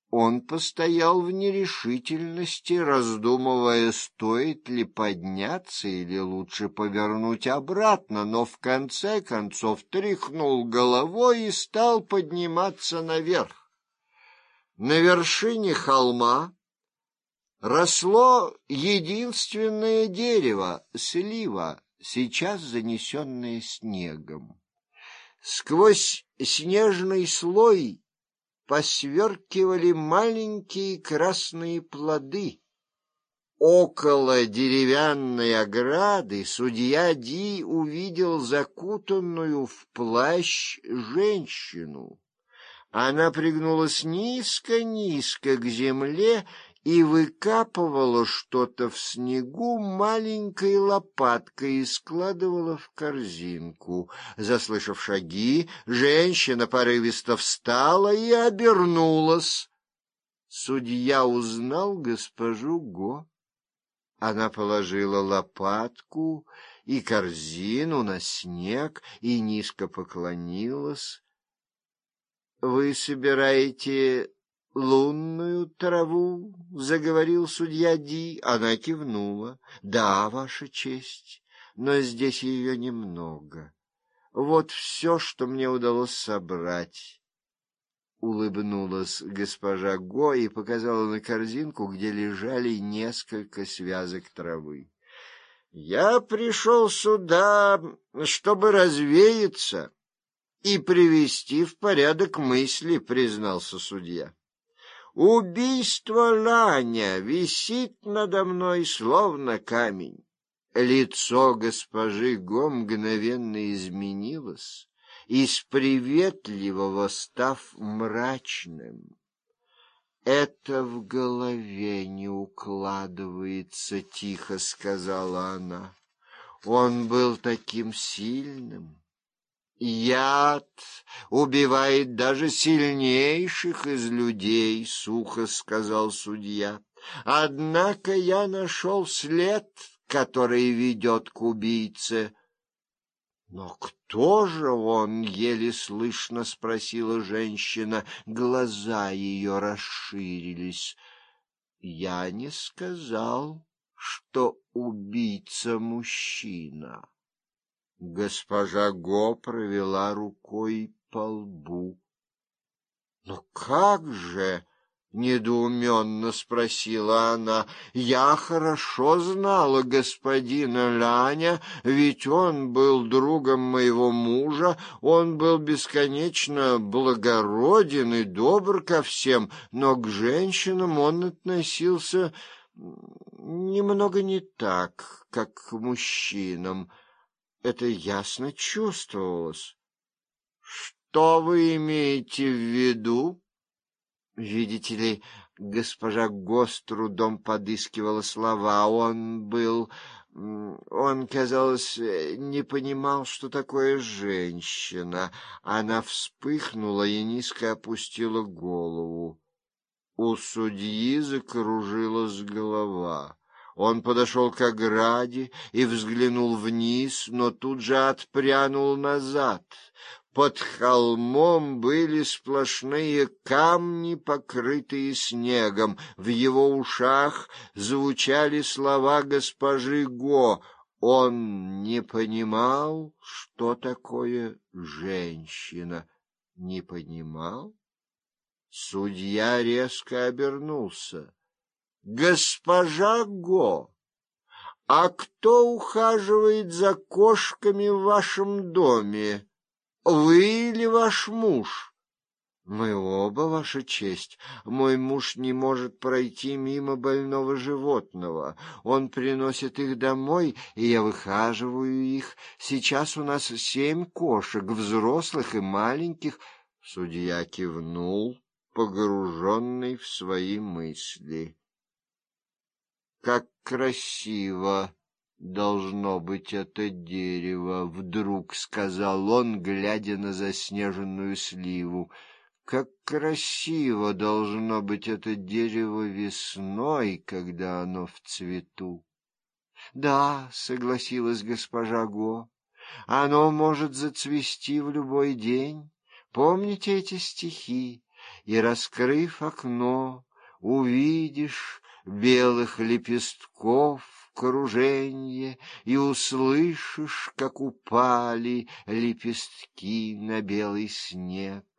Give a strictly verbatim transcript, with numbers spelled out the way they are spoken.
Он постоял в нерешительности, раздумывая, стоит ли подняться или лучше повернуть обратно, но в конце концов тряхнул головой и стал подниматься наверх. На вершине холма росло единственное дерево — слива, сейчас занесенное снегом. Сквозь снежный слой посверкивали маленькие красные плоды. Около деревянной ограды судья Ди увидел закутанную в плащ женщину. Она пригнулась низко-низко к земле и выкапывала что-то в снегу маленькой лопаткой и складывала в корзинку. Заслышав шаги, женщина порывисто встала и обернулась. Судья узнал госпожу Го. Она положила лопатку и корзину на снег и низко поклонилась. — Вы собираете лунную траву? — заговорил судья Ди. Она кивнула. — Да, Ваша честь, но здесь ее немного. Вот все, что мне удалось собрать. Улыбнулась госпожа Го и показала на корзинку, где лежали несколько связок травы. — Я пришел сюда, чтобы развеяться и привести в порядок мысли, — признался судья. Убийство Ланя висит надо мной, словно камень. Лицо госпожи Го мгновенно изменилось, из приветливого став мрачным. — Это в голове не укладывается, — тихо сказала она. Он был таким сильным. Яд убивает даже сильнейших из людей, — сухо сказал судья. Однако я нашел след, который ведет к убийце. — Но кто же он? — еле слышно спросила женщина. Глаза ее расширились. — Я не сказал, что убийца мужчина. Госпожа Го провела рукой по лбу. — Но как же? — недоуменно спросила она. — Я хорошо знала господина Ланя, ведь он был другом моего мужа, он был бесконечно благороден и добр ко всем, но к женщинам он относился немного не так, как к мужчинам. Это ясно чувствовалось. — Что вы имеете в виду? Видите ли, госпожа Го с трудом подыскивала слова. Он был... Он, казалось, не понимал, что такое женщина. Она вспыхнула и низко опустила голову. У судьи закружилась голова. Он подошел к ограде и взглянул вниз, но тут же отпрянул назад. Под холмом были сплошные камни, покрытые снегом. В его ушах звучали слова госпожи Го. Он не понимал, что такое женщина. Не понимал? Судья резко обернулся. — Госпожа Го, а кто ухаживает за кошками в вашем доме? Вы или ваш муж? — Мы оба, Ваша честь. Мой муж не может пройти мимо больного животного. Он приносит их домой, и я выхаживаю их. Сейчас у нас семь кошек, взрослых и маленьких. Судья кивнул, погруженный в свои мысли. — Как красиво должно быть это дерево, — вдруг сказал он, глядя на заснеженную сливу. — Как красиво должно быть это дерево весной, когда оно в цвету. — Да, — согласилась госпожа Го, — оно может зацвести в любой день. Помните эти стихи? и, раскрыв окно, увидишь белых лепестков круженье и услышишь, как упали лепестки на белый снег.